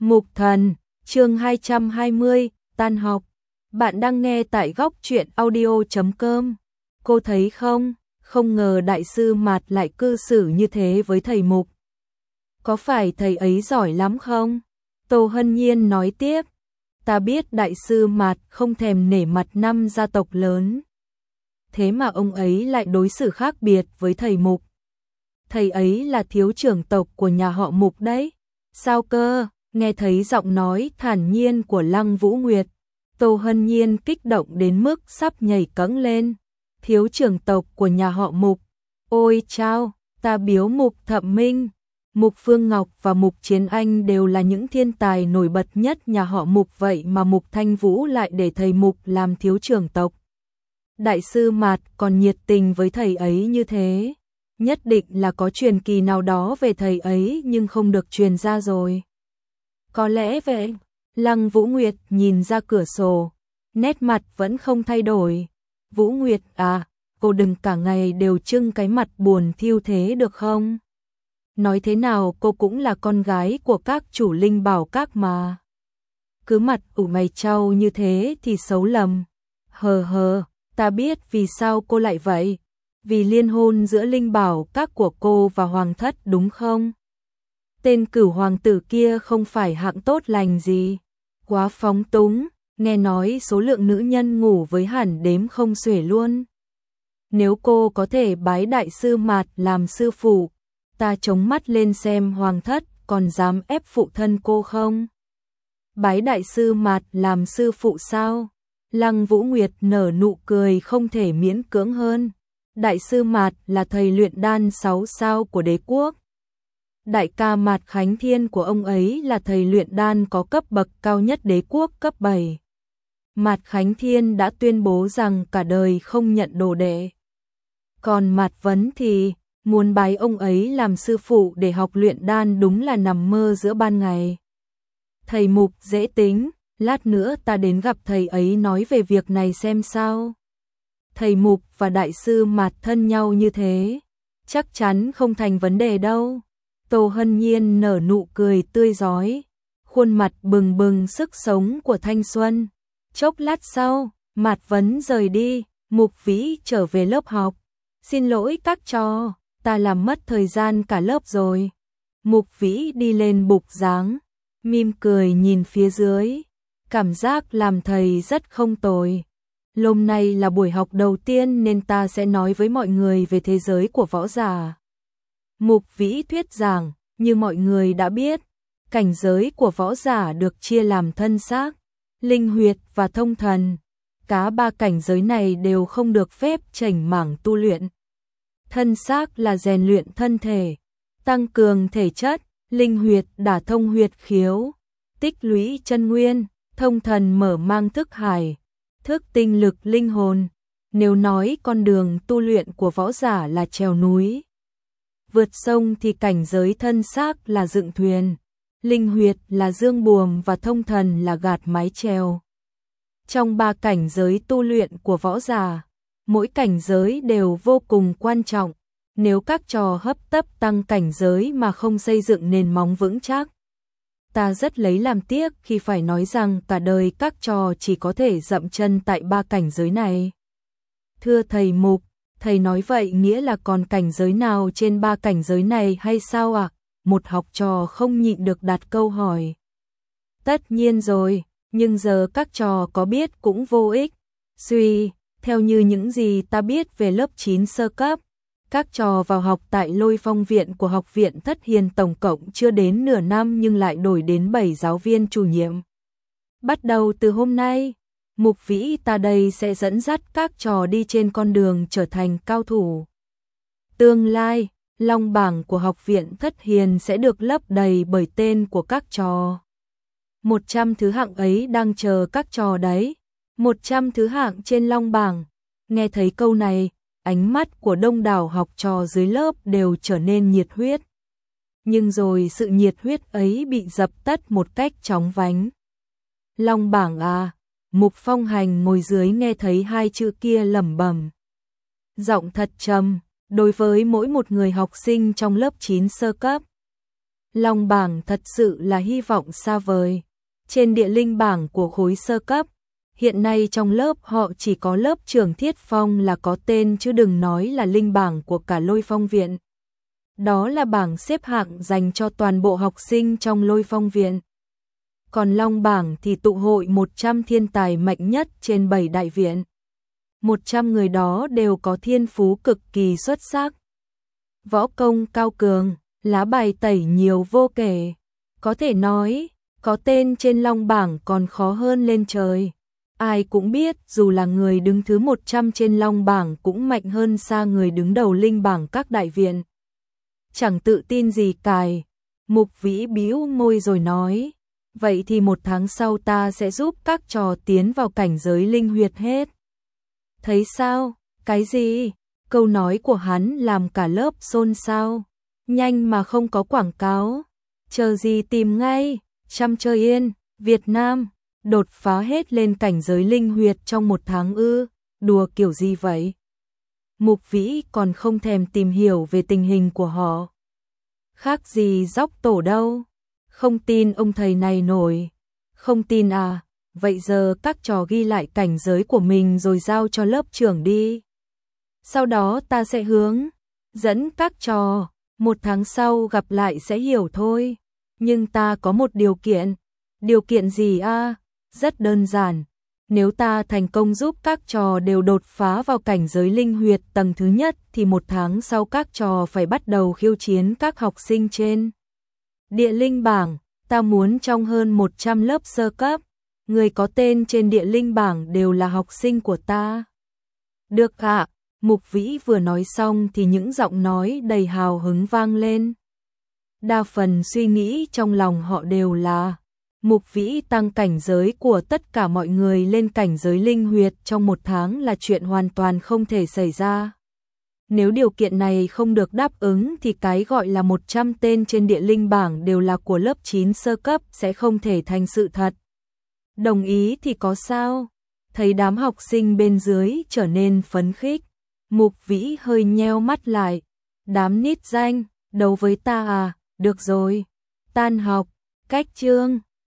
Mục Thần, chương 220, tan học. Bạn đang nghe tại góc truyện audio.com. Cô thấy không, không ngờ đại sư Mạt lại cư xử như thế với thầy Mục. Có phải thầy ấy giỏi lắm không? Tô Hân Nhiên nói tiếp. Ta biết đại sư Mạt không thèm nể mặt năm gia tộc lớn. Thế mà ông ấy lại đối xử khác biệt với thầy Mục. Thầy ấy là thiếu trưởng tộc của nhà họ Mục đấy. Sao cơ? Nghe thấy giọng nói thản nhiên của Lăng Vũ Nguyệt, Tô Hân Nhiên kích động đến mức sắp nhảy cẫng lên. Thiếu trưởng tộc của nhà họ Mục. Ôi chao, ta biếu Mục Thậm Minh, Mục Phương Ngọc và Mục Chiến Anh đều là những thiên tài nổi bật nhất nhà họ Mục, vậy mà Mục Thanh Vũ lại để thầy Mục làm thiếu trưởng tộc. Đại sư Mạt còn nhiệt tình với thầy ấy như thế, nhất định là có truyền kỳ nào đó về thầy ấy nhưng không được truyền ra rồi. Có lẽ vậy. Lăng Vũ Nguyệt nhìn ra cửa sổ, nét mặt vẫn không thay đổi. Vũ Nguyệt à, cô đừng cả ngày đều trưng cái mặt buồn thiu thế được không? Nói thế nào cô cũng là con gái của các chủ linh bảo các mà. Cứ mặt ủ mày trao như thế thì xấu lầm. Hờ, ta biết vì sao cô lại vậy. Vì liên hôn giữa linh bảo các của cô và hoàng thất đúng không? Tên Cửu hoàng tử kia không phải hạng tốt lành gì, quá phóng túng, nghe nói số lượng nữ nhân ngủ với hẳn đếm không xuể luôn. Nếu cô có thể bái đại sư Mạt làm sư phụ, ta chống mắt lên xem hoàng thất còn dám ép phụ thân cô không. Bái đại sư Mạt làm sư phụ sao? Lăng Vũ Nguyệt nở nụ cười không thể miễn cưỡng hơn. Đại sư Mạt là thầy luyện đan 6 sao của đế quốc. Đại ca Mạt Khánh Thiên của ông ấy là thầy luyện đan có cấp bậc cao nhất đế quốc cấp 7. Mạt Khánh Thiên đã tuyên bố rằng cả đời không nhận đồ đệ. Còn Mạt Vấn thì muốn bái ông ấy làm sư phụ để học luyện đan đúng là nằm mơ giữa ban ngày. Thầy Mục dễ tính, lát nữa ta đến gặp thầy ấy nói về việc này xem sao. Thầy Mục và đại sư Mạt thân nhau như thế, chắc chắn không thành vấn đề đâu. Tô Hân Nhiên nở nụ cười tươi rói, khuôn mặt bừng bừng sức sống của thanh xuân. Chốc lát sau, Mạt Vấn rời đi, Mục Vĩ trở về lớp học. Xin lỗi các trò, ta làm mất thời gian cả lớp rồi. Mục Vĩ đi lên bục giảng, mỉm cười nhìn phía dưới, cảm giác làm thầy rất không tồi. Hôm nay là buổi học đầu tiên nên ta sẽ nói với mọi người về thế giới của võ giả. Mục Vĩ thuyết giảng, như mọi người đã biết, cảnh giới của võ giả được chia làm thân xác, linh huyệt và thông thần. Cả ba cảnh giới này đều không được phép chểnh mảng tu luyện. Thân xác là rèn luyện thân thể, tăng cường thể chất, linh huyệt đả thông huyệt khiếu, tích lũy chân nguyên, thông thần mở mang thức hải, thức tinh lực linh hồn. Nếu nói con đường tu luyện của võ giả là trèo núi, vượt sông thì cảnh giới thân xác là dựng thuyền, linh huyệt là dương buồm và thông thần là gạt mái chèo. Trong ba cảnh giới tu luyện của võ giả, mỗi cảnh giới đều vô cùng quan trọng. Nếu các trò hấp tấp tăng cảnh giới mà không xây dựng nền móng vững chắc, ta rất lấy làm tiếc khi phải nói rằng cả đời các trò chỉ có thể dậm chân tại ba cảnh giới này. Thưa thầy Mục, thầy nói vậy nghĩa là còn cảnh giới nào trên ba cảnh giới này hay sao ạ? Một học trò không nhịn được đặt câu hỏi. Tất nhiên rồi, nhưng giờ các trò có biết cũng vô ích. Theo như những gì ta biết về lớp 9 sơ cấp, các trò vào học tại Lôi Phong Viện của Học viện Thất Hiền tổng cộng chưa đến nửa năm nhưng lại đổi đến 7 giáo viên chủ nhiệm. Bắt đầu từ hôm nay, Mục Vĩ ta đây sẽ dẫn dắt các trò đi trên con đường trở thành cao thủ. Tương lai, long bảng của Học viện Thất Hiền sẽ được lấp đầy bởi tên của các trò. 100 thứ hạng ấy đang chờ các trò đấy. 100 thứ hạng trên long bảng. Nghe thấy câu này, ánh mắt của đông đảo học trò dưới lớp đều trở nên nhiệt huyết. Nhưng rồi sự nhiệt huyết ấy bị dập tắt một cách chóng vánh. Long bảng à? Mục Phong Hành ngồi dưới nghe thấy hai chữ kia lẩm bẩm. Giọng thật trầm, đối với mỗi một người học sinh trong lớp 9 sơ cấp. Long bảng thật sự là hy vọng xa vời. Trên địa linh bảng của khối sơ cấp, hiện nay trong lớp họ chỉ có lớp trưởng Thiết Phong là có tên chứ đừng nói là linh bảng của cả Lôi Phong viện. Đó là bảng xếp hạng dành cho toàn bộ học sinh trong Lôi Phong viện. Còn Long bảng thì tụ hội 100 thiên tài mạnh nhất trên 7 đại viện. 100 người đó đều có thiên phú cực kỳ xuất sắc. Võ công cao cường, lá bài tẩy nhiều vô kể. Có thể nói, có tên trên Long bảng còn khó hơn lên trời. Ai cũng biết dù là người đứng thứ 100 trên Long bảng cũng mạnh hơn xa người đứng đầu linh bảng các đại viện. Chẳng tự tin gì cài. Mục Vĩ bĩu môi rồi nói, vậy thì 1 tháng sau ta sẽ giúp các trò tiến vào cảnh giới linh huyệt hết. Thấy sao? Cái gì? Câu nói của hắn làm cả lớp xôn xao. Nhanh mà không có quảng cáo. Chờ gì tìm ngay. Trăm chơi yên, Việt Nam, đột phá hết lên cảnh giới linh huyệt trong 1 tháng ư? Đùa kiểu gì vậy? Mục Vĩ còn không thèm tìm hiểu về tình hình của họ. Khác gì dóc tổ đâu. Không tin ông thầy này nổi. Không tin à? Vậy giờ các trò ghi lại cảnh giới của mình rồi giao cho lớp trưởng đi. Sau đó ta sẽ hướng dẫn các trò. 1 tháng sau gặp lại sẽ hiểu thôi. Nhưng ta có một điều kiện. Điều kiện gì a? Rất đơn giản. Nếu ta thành công giúp các trò đều đột phá vào cảnh giới linh huyệt tầng thứ nhất thì 1 tháng sau các trò phải bắt đầu khiêu chiến các học sinh trên địa linh bảng. Ta muốn trong hơn 100 lớp sơ cấp, người có tên trên địa linh bảng đều là học sinh của ta. Được ạ. Mục Vĩ vừa nói xong thì những giọng nói đầy hào hứng vang lên. Đa phần suy nghĩ trong lòng họ đều là Mục Vĩ tăng cảnh giới của tất cả mọi người lên cảnh giới linh huyệt trong 1 tháng là chuyện hoàn toàn không thể xảy ra. Nếu điều kiện này không được đáp ứng thì cái gọi là 100 tên trên địa linh bảng đều là của lớp 9 sơ cấp sẽ không thể thành sự thật. Đồng ý thì có sao? Thấy đám học sinh bên dưới trở nên phấn khích, Mục Vĩ hơi nheo mắt lại. Đám nít danh, đấu với ta à? Được rồi. Tan học, cách chương.